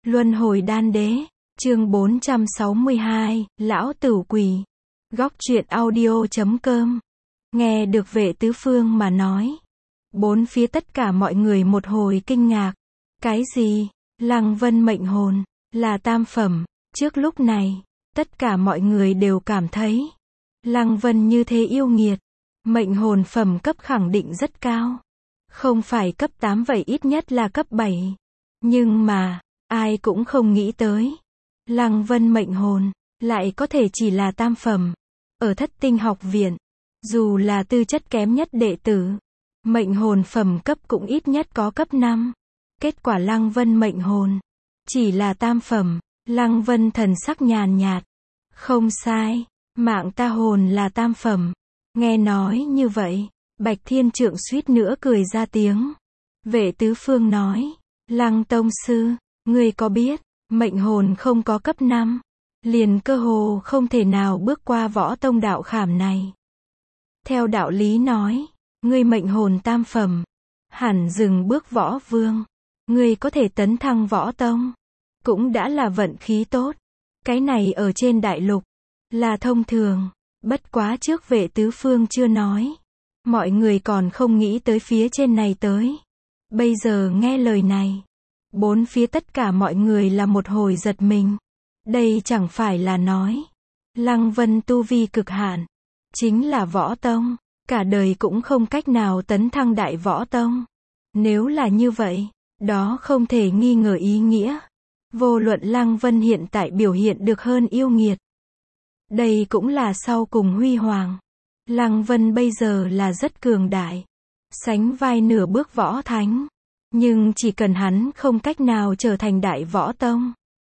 Luân hồi đan đế, chương 462, Lão Tửu Quỷ. Góc truyện audio.com. Nghe được Vệ Tứ Phương mà nói. Bốn phía tất cả mọi người một hồi kinh ngạc. Cái gì? Lăng Vân mệnh hồn, là tam phẩm. Trước lúc này, tất cả mọi người đều cảm thấy Lăng Vân như thế yêu nghiệt. Mệnh hồn phẩm cấp khẳng định rất cao. Không phải cấp 8 vậy ít nhất là cấp 7. Nhưng mà, ai cũng không nghĩ tới. Lăng Vân mệnh hồn, lại có thể chỉ là tam phẩm. Ở Thất Tinh học viện, dù là tư chất kém nhất đệ tử, mệnh hồn phẩm cấp cũng ít nhất có cấp 5. Kết quả Lăng Vân mệnh hồn, chỉ là tam phẩm. Lăng Vân thần sắc nhàn nhạt. Không sai, mạng ta hồn là tam phẩm. Nghe nói như vậy, Bạch Thiên Trượng suýt nữa cười ra tiếng. Vệ Tứ Phương nói, Lăng Tông Sư, ngươi có biết, mệnh hồn không có cấp 5, liền cơ hồ không thể nào bước qua võ tông đạo khảm này. Theo đạo lý nói, ngươi mệnh hồn tam phẩm, hẳn dừng bước võ vương, ngươi có thể tấn thăng võ tông, cũng đã là vận khí tốt. Cái này ở trên đại lục, là thông thường, bất quá trước Vệ Tứ Phương chưa nói. Mọi người còn không nghĩ tới phía trên này tới. Bây giờ nghe lời này, bốn phía tất cả mọi người là một hồi giật mình. Đây chẳng phải là nói, Lăng Vân tu vi cực hạn, chính là võ tông, cả đời cũng không cách nào tấn thăng đại võ tông. Nếu là như vậy, đó không thể nghi ngờ ý nghĩa. Vô luận Lăng Vân hiện tại biểu hiện được hơn yêu nghiệt, đây cũng là sau cùng huy hoàng. Lăng Vân bây giờ là rất cường đại, sánh vai nửa bước võ thánh. Nhưng chỉ cần hắn không cách nào trở thành đại võ tông,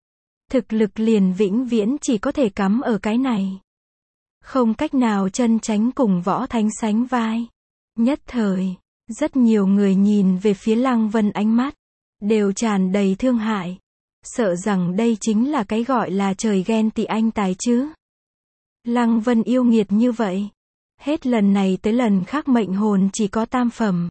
thực lực liền vĩnh viễn chỉ có thể cắm ở cái này. Không cách nào chân chánh cùng võ thánh sánh vai. Nhất thời, rất nhiều người nhìn về phía Lăng Vân ánh mắt, đều tràn đầy thương hại. Sợ rằng đây chính là cái gọi là trời ghen tị anh tài chứ. Lăng Vân yêu nghiệt như vậy. Hết lần này tới lần khác mệnh hồn chỉ có tam phẩm.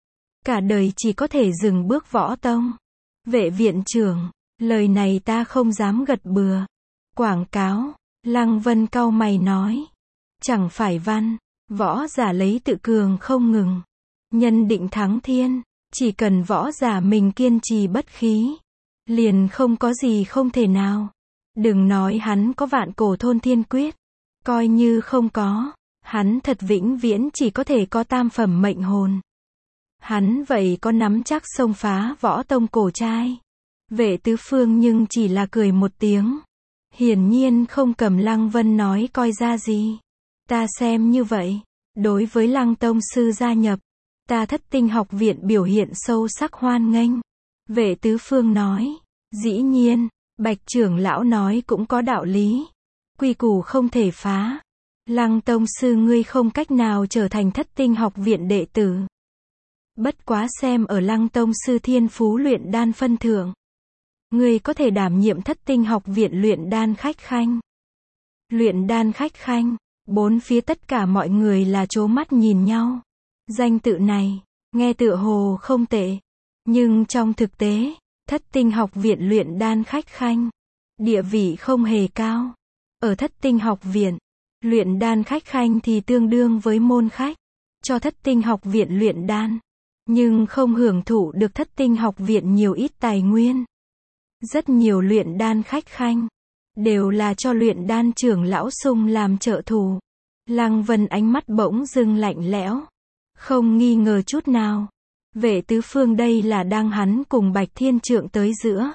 Cả đời chỉ có thể dừng bước võ tông. Vệ viện trưởng, lời này ta không dám gật bừa. Quảng cáo, Lăng Vân cau mày nói. Chẳng phải văn, võ giả lấy tự cường không ngừng. Nhân định thắng thiên, chỉ cần võ giả mình kiên trì bất khí, liền không có gì không thể nào. Đừng nói hắn có vạn cổ thôn thiên quyết. Coi như không có, hắn thật vĩnh viễn chỉ có thể có tam phẩm mệnh hồn. Hắn vậy có nắm chắc xông phá võ tông cổ trai. Vệ Tứ Phương nhưng chỉ là cười một tiếng. Hiển nhiên không cầm Lăng Vân nói coi ra gì. Ta xem như vậy, đối với Lăng Tông Sư gia nhập, ta Thất Tinh học viện biểu hiện sâu sắc hoan nghênh. Vệ Tứ Phương nói, dĩ nhiên, Bạch trưởng lão nói cũng có đạo lý. Quy củ không thể phá. Lăng Tông Sư ngươi không cách nào trở thành Thất Tinh học viện đệ tử. Bất quá xem ở Lăng Tông Sư thiên phú luyện đan phân thượng, ngươi có thể đảm nhiệm Thất Tinh học viện luyện đan khách khanh. Luyện đan khách khanh, bốn phía tất cả mọi người là trố mắt nhìn nhau. Danh tự này, nghe tựa hồ không tệ. Nhưng trong thực tế, Thất Tinh học viện luyện đan khách khanh, địa vị không hề cao. Ở Thất Tinh học viện, luyện đan khách khanh thì tương đương với môn khách cho Thất Tinh học viện luyện đan, nhưng không hưởng thụ được Thất Tinh học viện nhiều ít tài nguyên. Rất nhiều luyện đan khách khanh đều là cho luyện đan trưởng lão Sung làm trợ thủ. Lăng Vân ánh mắt bỗng dưng lạnh lẽo, không nghi ngờ chút nào. Vệ Tứ Phương đây là đang hắn cùng Bạch Thiên Trượng tới giữa.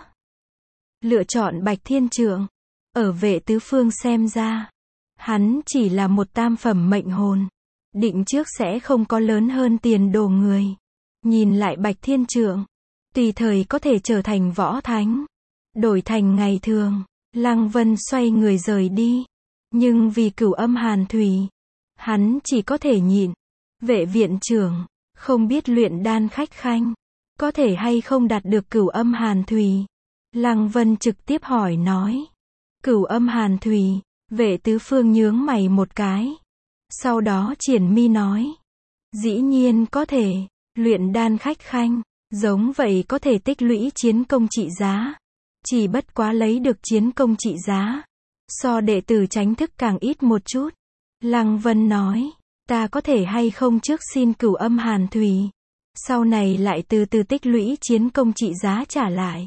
Lựa chọn Bạch Thiên Trượng. Ở Vệ Tứ Phương xem ra, hắn chỉ là một tam phẩm mệnh hồn, định trước sẽ không có lớn hơn tiền đồ người. Nhìn lại Bạch Thiên Trượng, tùy thời có thể trở thành võ thánh. Đổi thành ngày thường, Lăng Vân xoay người rời đi. Nhưng vì Cửu Âm Hàn Thủy, hắn chỉ có thể nhịn. Vệ viện trưởng, không biết luyện đan khách khanh, có thể hay không đạt được Cửu Âm Hàn Thủy? Lăng Vân trực tiếp hỏi nói. Cửu Âm Hàn Thủy, Vệ Tứ Phương nhướng mày một cái. Sau đó triển mi nói. Dĩ nhiên có thể, luyện đan khách khanh, giống vậy có thể tích lũy chiến công trị giá. Chỉ bất quá lấy được chiến công trị giá. So đệ tử tránh thức càng ít một chút. Lăng Vân nói, ta có thể hay không trước xin Cửu Âm Hàn Thủy. Sau này lại từ từ tích lũy chiến công trị giá trả lại.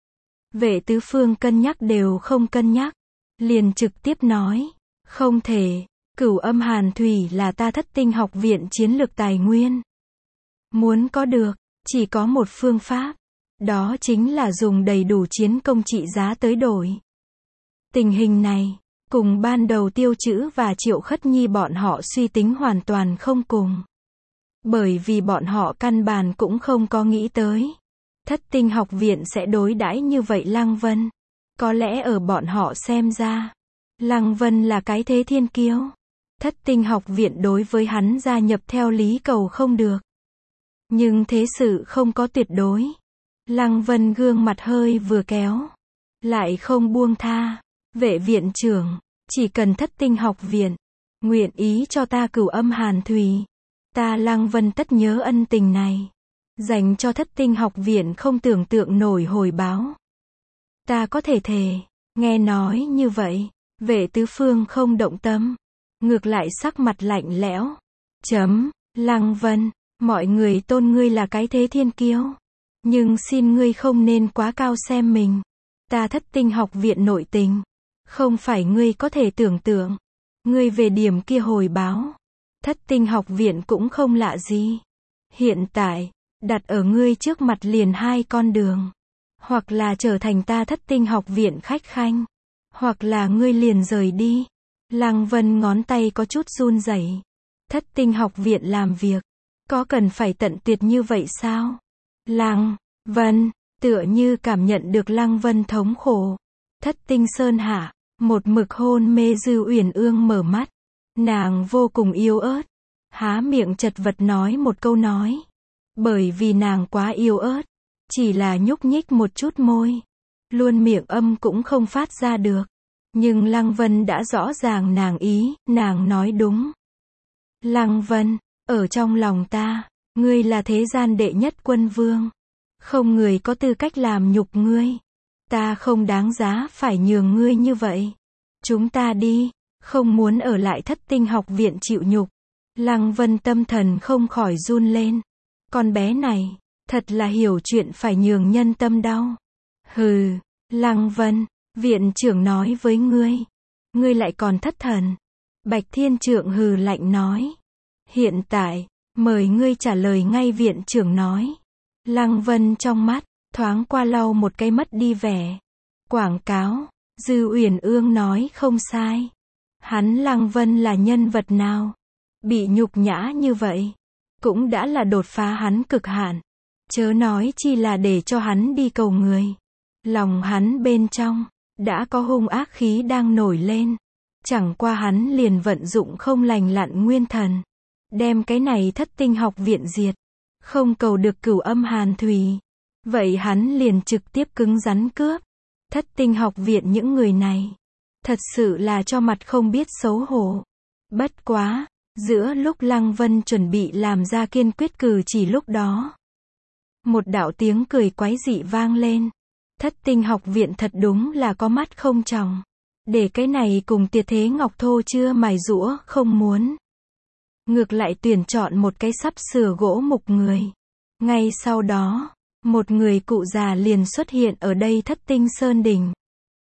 Vệ Tứ Phương cân nhắc đều không cân nhắc. Liền trực tiếp nói, không thể, Cửu Âm Hàn Thủy là ta Thất Tinh học viện chiến lược tài nguyên. Muốn có được, chỉ có một phương pháp. Đó chính là dùng đầy đủ chiến công trị giá tới đổi. Tình hình này, cùng ban đầu Tiêu Trữ và Triệu Khất Nhi bọn họ suy tính hoàn toàn không cùng. Bởi vì bọn họ căn bản cũng không có nghĩ tới. Thất Tinh học viện sẽ đối đãi như vậy Lăng Vân. Có lẽ ở bọn họ xem ra, Lăng Vân là cái thế thiên kiêu. Thất Tinh học viện đối với hắn gia nhập theo lý cầu không được. Nhưng thế sự không có tuyệt đối. Lăng Vân gương mặt hơi vừa kéo. Lại không buông tha. Vệ viện trưởng, chỉ cần Thất Tinh học viện nguyện ý cho ta Cửu Âm Hàn Thủy, ta Lăng Vân tất nhớ ân tình này. Dành cho Thất Tinh học viện không tưởng tượng nổi hồi báo. Ta có thể thề. Nghe nói như vậy, Vệ Tứ Phương không động tâm. Ngược lại sắc mặt lạnh lẽo. Lăng Vân, mọi người tôn ngươi là cái thế thiên kiêu. Nhưng xin ngươi không nên quá cao xem mình. Ta Thất Tinh học viện nội tình. Không phải ngươi có thể tưởng tượng. Ngươi về điểm kia hồi báo. Thất Tinh học viện cũng không lạ gì. Hiện tại, đặt ở ngươi trước mặt liền hai con đường. Hoặc là trở thành ta Thất Tinh học viện khách khanh. Hoặc là ngươi liền rời đi. Lăng Vân ngón tay có chút run rẩy. Thất Tinh học viện làm việc. Có cần phải tận tuyệt như vậy sao? Lăng Vân, tựa như cảm nhận được Lăng Vân thống khổ. Thất Tinh sơn hạ, một mực hôn mê Dư Uyển Ương mở mắt. Nàng vô cùng yếu ớt. Há miệng chật vật nói một câu nói. Bởi vì nàng quá yếu ớt. Chỉ là nhúc nhích một chút môi. Luôn miệng âm cũng không phát ra được. Nhưng Lăng Vân đã rõ ràng nàng ý, nàng nói đúng. Lăng Vân, ở trong lòng ta, ngươi là thế gian đệ nhất quân vương. Không người có tư cách làm nhục ngươi. Ta không đáng giá phải nhường ngươi như vậy. Chúng ta đi, không muốn ở lại Thất Tinh học viện chịu nhục. Lăng Vân tâm thần không khỏi run lên. Con bé này, thật là hiểu chuyện phải nhường nhân tâm đau. Hừ, Lăng Vân, viện trưởng nói với ngươi. Ngươi lại còn thất thần. Bạch Thiên Trượng hừ lạnh nói. Hiện tại, mời ngươi trả lời ngay viện trưởng nói. Lăng Vân trong mắt, thoáng qua lau một cái mất đi vẻ. Quảng cáo, Dư Uyển Ương nói không sai. Hắn Lăng Vân là nhân vật nào? Bị nhục nhã như vậy. Cũng đã là đột phá hắn cực hạn. Chớ nói chi là để cho hắn đi cầu người. Lòng hắn bên trong, đã có hung ác khí đang nổi lên. Chẳng qua hắn liền vận dụng không lành lặn nguyên thần. Đem cái này Thất Tinh học viện diệt. Không cầu được Cửu Âm Hàn Thủy. Vậy hắn liền trực tiếp cứng rắn cướp. Thất Tinh học viện những người này. Thật sự là cho mặt không biết xấu hổ. Bất quá, giữa lúc Lăng Vân chuẩn bị làm ra kiên quyết cử chỉ lúc đó. Một đạo tiếng cười quái dị vang lên. Thất Tinh học viện thật đúng là có mắt không tròng. Để cái này cùng Tiệt Thế Ngọc Thô chưa mài giũa, không muốn. Ngược lại tuyển chọn một cái sắp sửa gỗ mục người. Ngay sau đó, một người cụ già liền xuất hiện ở đây Thất Tinh Sơn Đỉnh.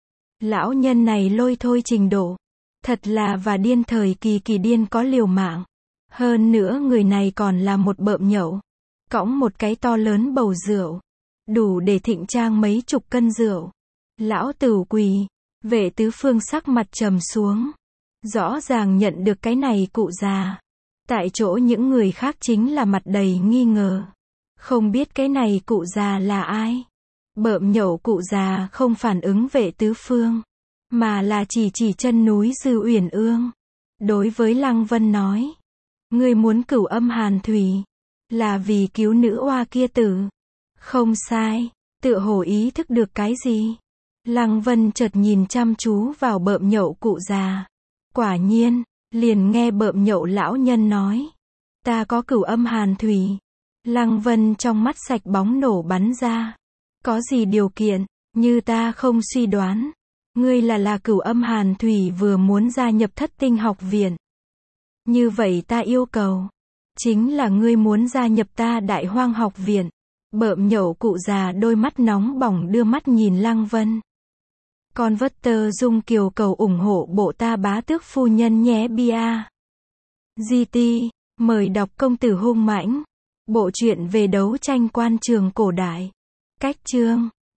Lão nhân này lôi thôi trình độ. Thật là và điên thời kỳ điên có liều mạng. Hơn nữa người này còn là một bợm nhậu. Cõng một cái to lớn bầu rượu. Đủ để thịnh trang mấy chục cân rượu. Lão Tửu quỳ. Vệ Tứ Phương sắc mặt trầm xuống. Rõ ràng nhận được cái này cụ già. Tại chỗ những người khác chính là mặt đầy nghi ngờ. Không biết cái này cụ già là ai. Bợm nhậu cụ già không phản ứng Vệ Tứ Phương. Mà là chỉ chân núi Dư Uyển Ương. Đối với Lăng Vân nói. Ngươi muốn Cửu Âm Hàn Thủy. Là vì cứu nữ oa kia tử. Không sai. Tựa hồ ý thức được cái gì. Lăng Vân chợt nhìn chăm chú vào bợm nhậu cụ già. Quả nhiên, liền nghe bợm nhậu lão nhân nói. Ta có Cửu Âm Hàn Thủy. Lăng Vân trong mắt sạch bóng nổ bắn ra. Có gì điều kiện? Như ta không suy đoán, ngươi là Cửu Âm Hàn Thủy vừa muốn gia nhập Thất Tinh học viện. Như vậy ta yêu cầu, chính là ngươi muốn gia nhập ta Đại Hoang học viện. Bợm nhậu cụ già đôi mắt nóng bỏng đưa mắt nhìn Lăng Vân. Con vất tơ dung kiều cầu ủng hộ bộ ta bá tước phu nhân nhé bia. GT, mời đọc Công tử hung mãnh. Bộ truyện về đấu tranh quan trường cổ đại. Cách chương